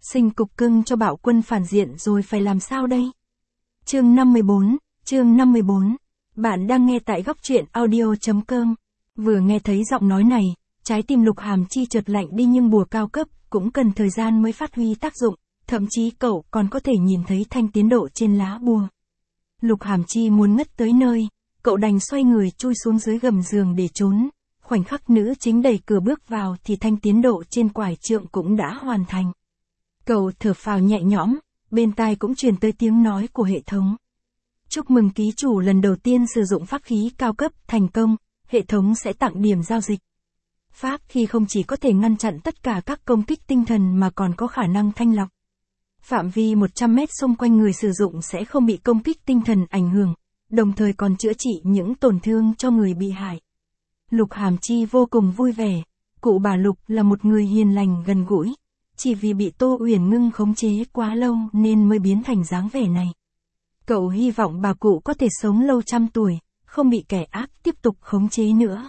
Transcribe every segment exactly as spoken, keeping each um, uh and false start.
Sinh cục cưng cho bạo quân phản diện rồi phải làm sao đây? Chương năm mươi bốn, chương năm mươi bốn. Bạn đang nghe tại góc truyện audio chấm com. Vừa nghe thấy giọng nói này, trái tim Lục Hàm Chi chợt lạnh đi, nhưng bùa cao cấp cũng cần thời gian mới phát huy tác dụng, thậm chí cậu còn có thể nhìn thấy thanh tiến độ trên lá bùa. Lục Hàm Chi muốn ngất tới nơi, cậu đành xoay người chui xuống dưới gầm giường để trốn. Khoảnh khắc nữ chính đẩy cửa bước vào thì thanh tiến độ trên quải trượng cũng đã hoàn thành. Cậu thở phào nhẹ nhõm, bên tai cũng truyền tới tiếng nói của hệ thống. Chúc mừng ký chủ lần đầu tiên sử dụng pháp khí cao cấp thành công, hệ thống sẽ tặng điểm giao dịch. Pháp khí không chỉ có thể ngăn chặn tất cả các công kích tinh thần mà còn có khả năng thanh lọc. Phạm vi một trăm mét xung quanh người sử dụng sẽ không bị công kích tinh thần ảnh hưởng, đồng thời còn chữa trị những tổn thương cho người bị hại. Lục Hàm Chi vô cùng vui vẻ, cụ bà Lục là một người hiền lành gần gũi, chỉ vì bị Tô Uyển Ngưng khống chế quá lâu nên mới biến thành dáng vẻ này. Cậu hy vọng bà cụ có thể sống lâu trăm tuổi, không bị kẻ ác tiếp tục khống chế nữa.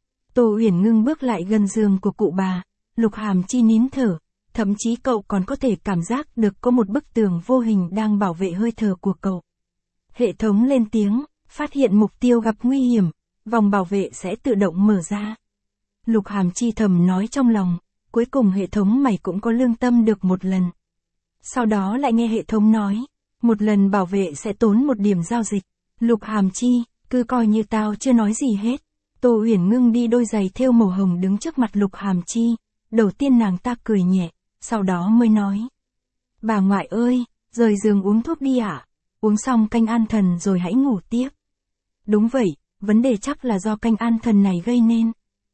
Tô Uyển Ngưng bước lại gần giường của cụ bà, Lục Hàm Chi nín thở, thậm chí cậu còn có thể cảm giác được có một bức tường vô hình đang bảo vệ hơi thở của cậu. Hệ thống lên tiếng, phát hiện mục tiêu gặp nguy hiểm, vòng bảo vệ sẽ tự động mở ra. Lục Hàm Chi thầm nói trong lòng, cuối cùng hệ thống mày cũng có lương tâm được một lần. Sau đó lại nghe hệ thống nói, một lần bảo vệ sẽ tốn một điểm giao dịch. Lục Hàm Chi, cứ coi như tao chưa nói gì hết. Tô Uyển Ngưng đi đôi giày thêu màu hồng đứng trước mặt Lục Hàm Chi, đầu tiên nàng ta cười nhẹ, sau đó mới nói. Bà ngoại ơi, rời giường uống thuốc đi ạ, à? Uống xong canh an thần rồi hãy ngủ tiếp. Đúng vậy, vấn đề chắc là do canh an thần này gây nên.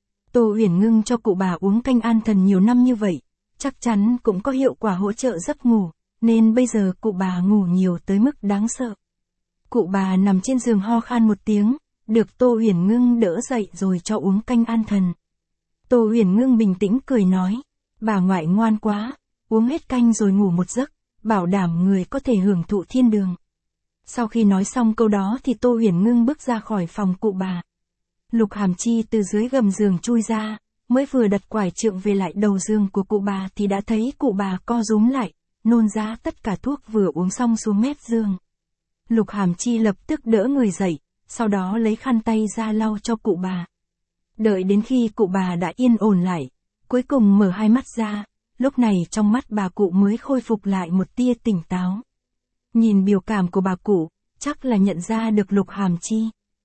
Tô Uyển Ngưng cho cụ bà uống canh an thần nhiều năm như vậy, chắc chắn cũng có hiệu quả hỗ trợ giấc ngủ, nên bây giờ cụ bà ngủ nhiều tới mức đáng sợ. Cụ bà nằm trên giường ho khan một tiếng, được Tô Uyển Ngưng đỡ dậy rồi cho uống canh an thần. Tô Uyển Ngưng bình tĩnh cười nói, bà ngoại ngoan quá, uống hết canh rồi ngủ một giấc, bảo đảm người có thể hưởng thụ thiên đường. Sau khi nói xong câu đó thì Tô Uyển Ngưng bước ra khỏi phòng cụ bà. Lục Hàm Chi từ dưới gầm giường chui ra, mới vừa đặt quải trượng về lại đầu giường của cụ bà thì đã thấy cụ bà co rúm lại, nôn ra tất cả thuốc vừa uống xong xuống mép giường. Lục Hàm Chi lập tức đỡ người dậy, sau đó lấy khăn tay ra lau cho cụ bà. Đợi đến khi cụ bà đã yên ổn lại, cuối cùng mở hai mắt ra, lúc này trong mắt bà cụ mới khôi phục lại một tia tỉnh táo. Nhìn biểu cảm của bà cụ, chắc là nhận ra được Lục Hàm Chi.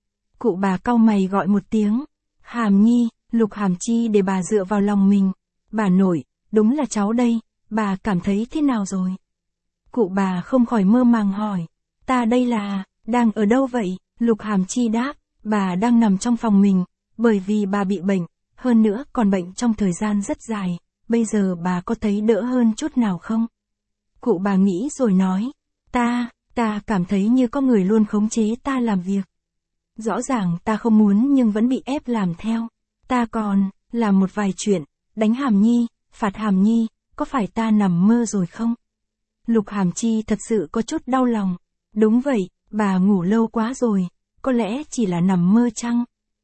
Cụ bà cau mày gọi một tiếng, Hàm Nhi. Lục Hàm Chi để bà dựa vào lòng mình. Bà nội, đúng là cháu đây, bà cảm thấy thế nào rồi? Cụ bà không khỏi mơ màng hỏi, ta đây là, đang ở đâu vậy? Lục Hàm Chi đáp, bà đang nằm trong phòng mình, bởi vì bà bị bệnh, hơn nữa còn bệnh trong thời gian rất dài, bây giờ bà có thấy đỡ hơn chút nào không? Cụ bà nghĩ rồi nói, ta, ta cảm thấy như có người luôn khống chế ta làm việc. Rõ ràng ta không muốn nhưng vẫn bị ép làm theo. Ta còn, làm một vài chuyện, đánh Hàm Nhi, phạt Hàm Nhi, có phải ta nằm mơ rồi không? Lục Hàm Chi thật sự có chút đau lòng. Đúng vậy, bà ngủ lâu quá rồi, có lẽ chỉ là nằm mơ chăng?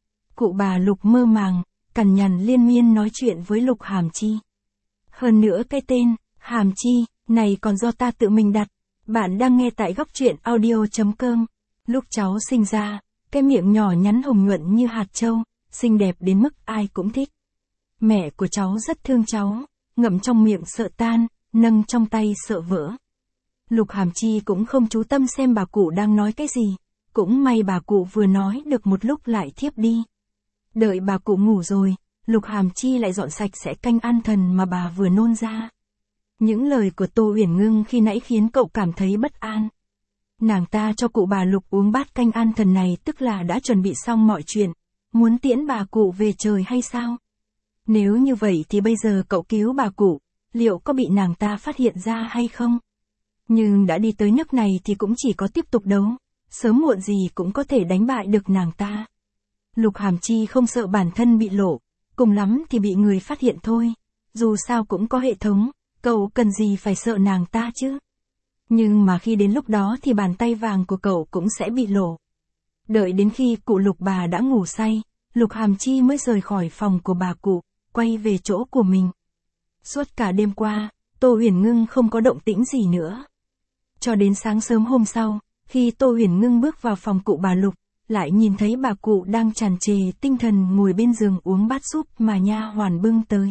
Cụ bà Lục mơ màng, cằn nhằn liên miên nói chuyện với Lục Hàm Chi. Hơn nữa cái tên, Hàm Chi, này còn do ta tự mình đặt. Bạn đang nghe tại góc truyện audio chấm com. Lúc cháu sinh ra, cái miệng nhỏ nhắn hồng nhuận như hạt châu, xinh đẹp đến mức ai cũng thích. Mẹ của cháu rất thương cháu, ngậm trong miệng sợ tan, nâng trong tay sợ vỡ. Lục Hàm Chi cũng không chú tâm xem bà cụ đang nói cái gì, cũng may bà cụ vừa nói được một lúc lại thiếp đi. Đợi bà cụ ngủ rồi, Lục Hàm Chi lại dọn sạch sẽ canh an thần mà bà vừa nôn ra. Những lời của Tô Uyển Ngưng khi nãy khiến cậu cảm thấy bất an. Nàng ta cho cụ bà Lục uống bát canh an thần này tức là đã chuẩn bị xong mọi chuyện, muốn tiễn bà cụ về trời hay sao? Nếu như vậy thì bây giờ cậu cứu bà cụ, liệu có bị nàng ta phát hiện ra hay không? Nhưng đã đi tới nước này thì cũng chỉ có tiếp tục đấu, sớm muộn gì cũng có thể đánh bại được nàng ta. Lục Hàm Chi không sợ bản thân bị lộ, cùng lắm thì bị người phát hiện thôi, dù sao cũng có hệ thống, cậu cần gì phải sợ nàng ta chứ? Nhưng mà khi đến lúc đó thì bàn tay vàng của cậu cũng sẽ bị lộ. Đợi đến khi cụ Lục bà đã ngủ say, Lục Hàm Chi mới rời khỏi phòng của bà cụ, quay về chỗ của mình. Suốt cả đêm qua, Tô Huyền Ngưng không có động tĩnh gì nữa. Cho đến sáng sớm hôm sau, khi Tô Huyền Ngưng bước vào phòng cụ bà Lục, lại nhìn thấy bà cụ đang tràn trề tinh thần ngồi bên giường uống bát súp mà nha hoàn bưng tới.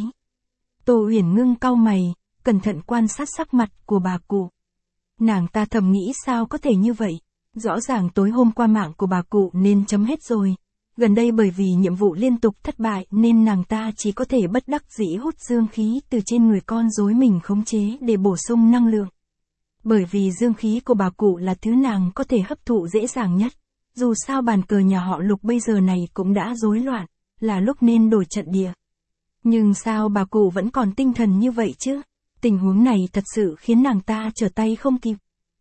Tô Huyền Ngưng cau mày, cẩn thận quan sát sắc mặt của bà cụ. Nàng ta thầm nghĩ sao có thể như vậy, rõ ràng tối hôm qua mạng của bà cụ nên chấm hết rồi. Gần đây bởi vì nhiệm vụ liên tục thất bại nên nàng ta chỉ có thể bất đắc dĩ hút dương khí từ trên người con rối mình khống chế để bổ sung năng lượng. Bởi vì dương khí của bà cụ là thứ nàng có thể hấp thụ dễ dàng nhất. Dù sao bàn cờ nhà họ Lục bây giờ này cũng đã rối loạn, là lúc nên đổi trận địa. Nhưng sao bà cụ vẫn còn tinh thần như vậy chứ? Tình huống này thật sự khiến nàng ta trở tay không kịp.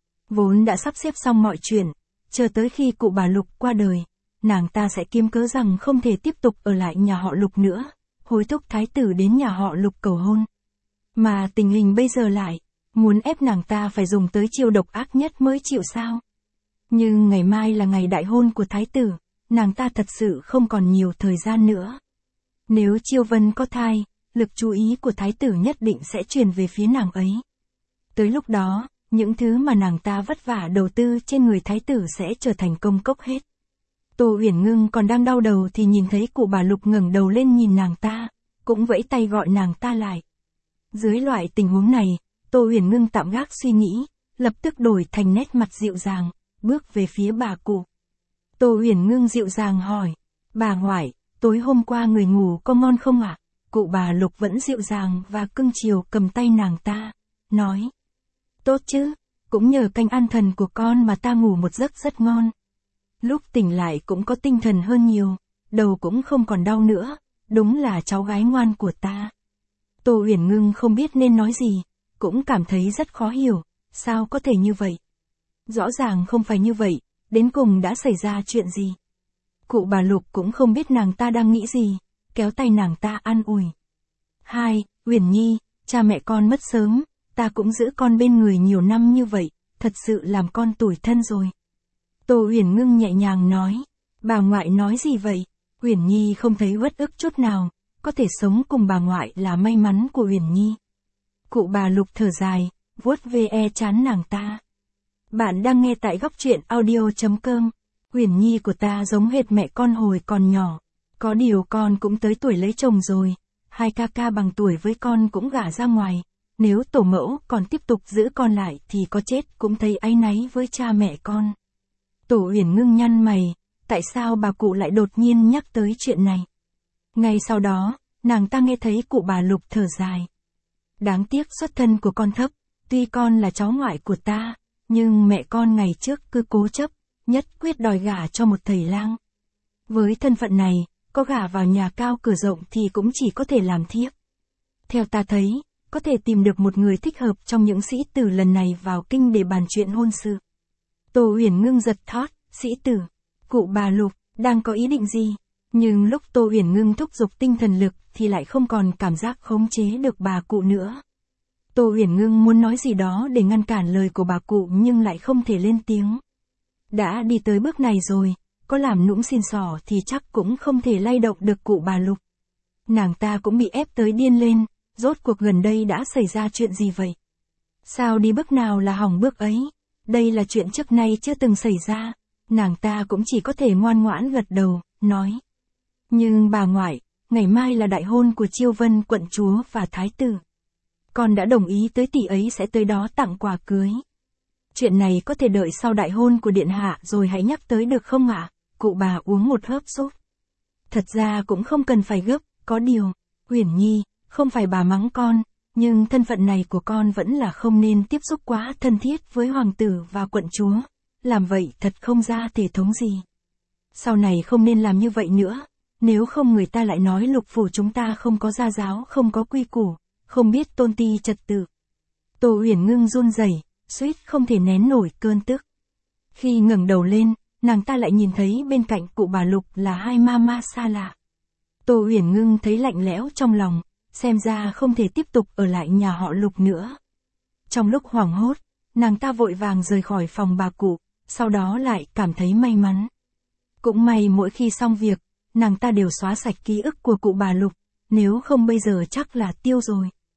Vốn đã sắp xếp xong mọi chuyện, chờ tới khi cụ bà Lục qua đời, nàng ta sẽ kiếm cớ rằng không thể tiếp tục ở lại nhà họ Lục nữa, hối thúc thái tử đến nhà họ Lục cầu hôn. Mà tình hình bây giờ lại, muốn ép nàng ta phải dùng tới chiêu độc ác nhất mới chịu sao? Nhưng ngày mai là ngày đại hôn của thái tử, nàng ta thật sự không còn nhiều thời gian nữa. Nếu Chiêu Vân có thai, lực chú ý của thái tử nhất định sẽ truyền về phía nàng ấy. Tới lúc đó, những thứ mà nàng ta vất vả đầu tư trên người thái tử sẽ trở thành công cốc hết. Tô Uyển Ngưng còn đang đau đầu thì nhìn thấy cụ bà Lục ngẩng đầu lên nhìn nàng ta, cũng vẫy tay gọi nàng ta lại. Dưới loại tình huống này, Tô Uyển Ngưng tạm gác suy nghĩ, lập tức đổi thành nét mặt dịu dàng, bước về phía bà cụ. Tô Uyển Ngưng dịu dàng hỏi, bà ngoại, tối hôm qua người ngủ có ngon không ạ? Cụ bà Lục vẫn dịu dàng và cưng chiều cầm tay nàng ta, nói. Tốt chứ, cũng nhờ canh an thần của con mà ta ngủ một giấc rất ngon. Lúc tỉnh lại cũng có tinh thần hơn nhiều, đầu cũng không còn đau nữa, đúng là cháu gái ngoan của ta. Tô Uyển Ngưng không biết nên nói gì, cũng cảm thấy rất khó hiểu, sao có thể như vậy? Rõ ràng không phải như vậy, đến cùng đã xảy ra chuyện gì? Cụ bà Lục cũng không biết nàng ta đang nghĩ gì, kéo tay nàng ta an ủi. Hai, Uyển Nhi, cha mẹ con mất sớm, ta cũng giữ con bên người nhiều năm như vậy, thật sự làm con tủi thân rồi. Tô Uyển Ngưng nhẹ nhàng nói, bà ngoại nói gì vậy? Uyển Nhi không thấy uất ức chút nào, có thể sống cùng bà ngoại là may mắn của Uyển Nhi. Cụ bà Lục thở dài, vuốt ve chán nàng ta. Bạn đang nghe tại góc truyện audio chấm com. Uyển Nhi của ta giống hệt mẹ con hồi còn nhỏ. Có điều con cũng tới tuổi lấy chồng rồi. Hai ca ca bằng tuổi với con cũng gả ra ngoài. Nếu tổ mẫu còn tiếp tục giữ con lại thì có chết cũng thấy áy náy với cha mẹ con. Tổ Uyển Ngưng nhăn mày, tại sao bà cụ lại đột nhiên nhắc tới chuyện này? Ngay sau đó, nàng ta nghe thấy cụ bà Lục thở dài. Đáng tiếc xuất thân của con thấp, tuy con là cháu ngoại của ta, nhưng mẹ con ngày trước cứ cố chấp, nhất quyết đòi gả cho một thầy lang. Với thân phận này, có gả vào nhà cao cửa rộng thì cũng chỉ có thể làm thiếp. Theo ta thấy, có thể tìm được một người thích hợp trong những sĩ tử lần này vào kinh để bàn chuyện hôn sự. Tô Uyển Ngưng giật thót, sĩ tử, cụ bà Lục, đang có ý định gì? Nhưng lúc Tô Uyển Ngưng thúc giục tinh thần lực thì lại không còn cảm giác khống chế được bà cụ nữa. Tô Uyển Ngưng muốn nói gì đó để ngăn cản lời của bà cụ nhưng lại không thể lên tiếng. Đã đi tới bước này rồi, có làm nũng xin xỏ thì chắc cũng không thể lay động được cụ bà Lục. Nàng ta cũng bị ép tới điên lên, rốt cuộc gần đây đã xảy ra chuyện gì vậy? Sao đi bước nào là hỏng bước ấy? Đây là chuyện trước nay chưa từng xảy ra, nàng ta cũng chỉ có thể ngoan ngoãn gật đầu, nói. Nhưng bà ngoại, ngày mai là đại hôn của Chiêu Vân quận chúa và thái tử. Con đã đồng ý tới tỷ ấy sẽ tới đó tặng quà cưới. Chuyện này có thể đợi sau đại hôn của điện hạ rồi hãy nhắc tới được không ạ? Cụ bà uống một hớp súp. Thật ra cũng không cần phải gấp, có điều, Uyển Nhi, không phải bà mắng con, nhưng thân phận này của con vẫn là không nên tiếp xúc quá thân thiết với hoàng tử và quận chúa. Làm vậy thật không ra thể thống gì. Sau này không nên làm như vậy nữa, nếu không người ta lại nói Lục phủ chúng ta không có gia giáo, không có quy củ, không biết tôn ti trật tự. Tô Uyển Ngưng run rẩy, suýt không thể nén nổi cơn tức. Khi ngẩng đầu lên, nàng ta lại nhìn thấy bên cạnh cụ bà Lục là hai ma ma xa lạ. Tô Uyển Ngưng thấy lạnh lẽo trong lòng, xem ra không thể tiếp tục ở lại nhà họ Lục nữa. Trong lúc hoảng hốt, nàng ta vội vàng rời khỏi phòng bà cụ, sau đó lại cảm thấy may mắn. Cũng may mỗi khi xong việc, nàng ta đều xóa sạch ký ức của cụ bà Lục, nếu không bây giờ chắc là tiêu rồi.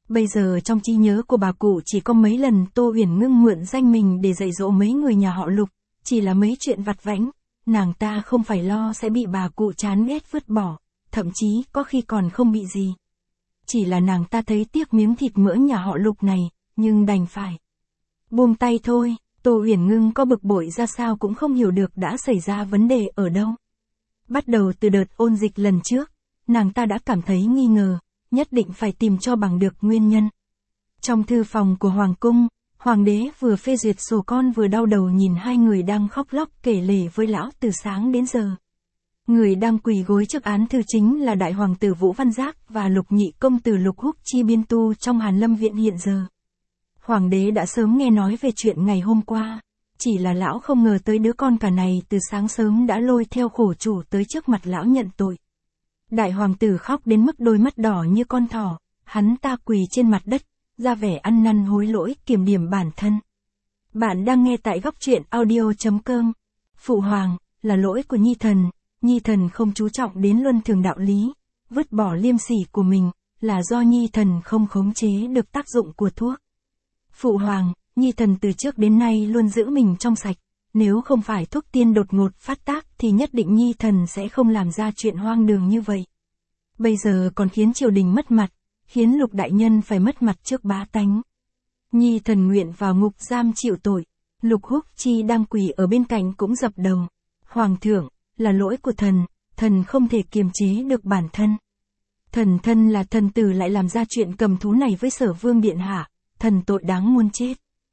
Bây giờ trong trí nhớ của bà cụ chỉ có mấy lần Tô Uyển Ngưng mượn danh mình để dạy dỗ mấy người nhà họ Lục, chỉ là mấy chuyện vặt vãnh, nàng ta không phải lo sẽ bị bà cụ chán ghét vứt bỏ, thậm chí có khi còn không bị gì. Chỉ là nàng ta thấy tiếc miếng thịt mỡ nhà họ Lục này, nhưng đành phải buông tay thôi. Tô Uyển Ngưng có bực bội ra sao cũng không hiểu được đã xảy ra vấn đề ở đâu. Bắt đầu từ đợt ôn dịch lần trước, nàng ta đã cảm thấy nghi ngờ, nhất định phải tìm cho bằng được nguyên nhân. Trong thư phòng của Hoàng cung, Hoàng đế vừa phê duyệt sổ con vừa đau đầu nhìn hai người đang khóc lóc kể lể với lão từ sáng đến giờ. Người đang quỳ gối trước án thư chính là đại hoàng tử Vũ Văn Giác và lục nhị công tử Lục Húc Chi biên tu trong Hàn Lâm viện hiện giờ. Hoàng đế đã sớm nghe nói về chuyện ngày hôm qua, chỉ là lão không ngờ tới đứa con cả này từ sáng sớm đã lôi theo khổ chủ tới trước mặt lão nhận tội. Đại hoàng tử khóc đến mức đôi mắt đỏ như con thỏ, hắn ta quỳ trên mặt đất, ra vẻ ăn năn hối lỗi kiểm điểm bản thân. Bạn đang nghe tại góc truyện audio chấm com. Phụ hoàng, là lỗi của Nhi thần, Nhi thần không chú trọng đến luân thường đạo lý, vứt bỏ liêm sỉ của mình, là do Nhi thần không khống chế được tác dụng của thuốc. Phụ hoàng, Nhi thần từ trước đến nay luôn giữ mình trong sạch, nếu không phải thuốc tiên đột ngột phát tác thì nhất định Nhi thần sẽ không làm ra chuyện hoang đường như vậy. Bây giờ còn khiến triều đình mất mặt, khiến Lục đại nhân phải mất mặt trước bá tánh. Nhi thần nguyện vào ngục giam chịu tội. Lục Húc Chi đang quỳ ở bên cạnh cũng dập đầu. Hoàng thượng, là lỗi của thần, thần không thể kiềm chế được bản thân. Thần thân là thần tử lại làm ra chuyện cầm thú này với Sở Vương điện hạ, thần tội đáng muôn chết.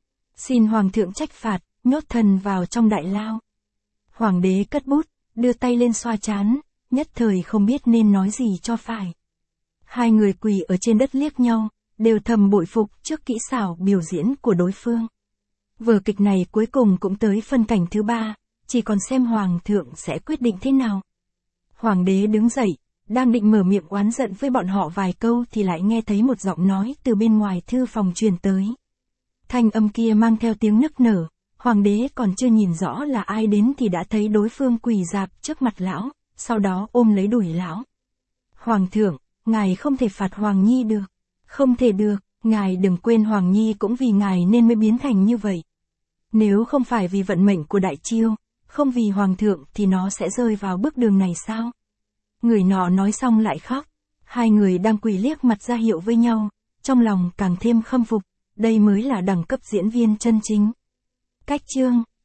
Xin hoàng thượng trách phạt, nhốt thần vào trong đại lao. Hoàng đế cất bút, đưa tay lên xoa trán, nhất thời không biết nên nói gì cho phải. Hai người quỳ ở trên đất liếc nhau, đều thầm bội phục trước kỹ xảo biểu diễn của đối phương. Vở kịch này cuối cùng cũng tới phân cảnh thứ ba, chỉ còn xem hoàng thượng sẽ quyết định thế nào. Hoàng đế đứng dậy, đang định mở miệng oán giận với bọn họ vài câu thì lại nghe thấy một giọng nói từ bên ngoài thư phòng truyền tới. Thanh âm kia mang theo tiếng nức nở, hoàng đế còn chưa nhìn rõ là ai đến thì đã thấy đối phương quỳ rạp trước mặt lão, sau đó ôm lấy đùi lão. Hoàng thượng, ngài không thể phạt Hoàng Nhi được. Không thể được, ngài đừng quên Hoàng Nhi cũng vì ngài nên mới biến thành như vậy. Nếu không phải vì vận mệnh của Đại Chiêu, không vì Hoàng thượng thì nó sẽ rơi vào bước đường này sao? Người nọ nói xong lại khóc. Hai người đang quỳ liếc mặt ra hiệu với nhau, trong lòng càng thêm khâm phục, đây mới là đẳng cấp diễn viên chân chính. Cách chương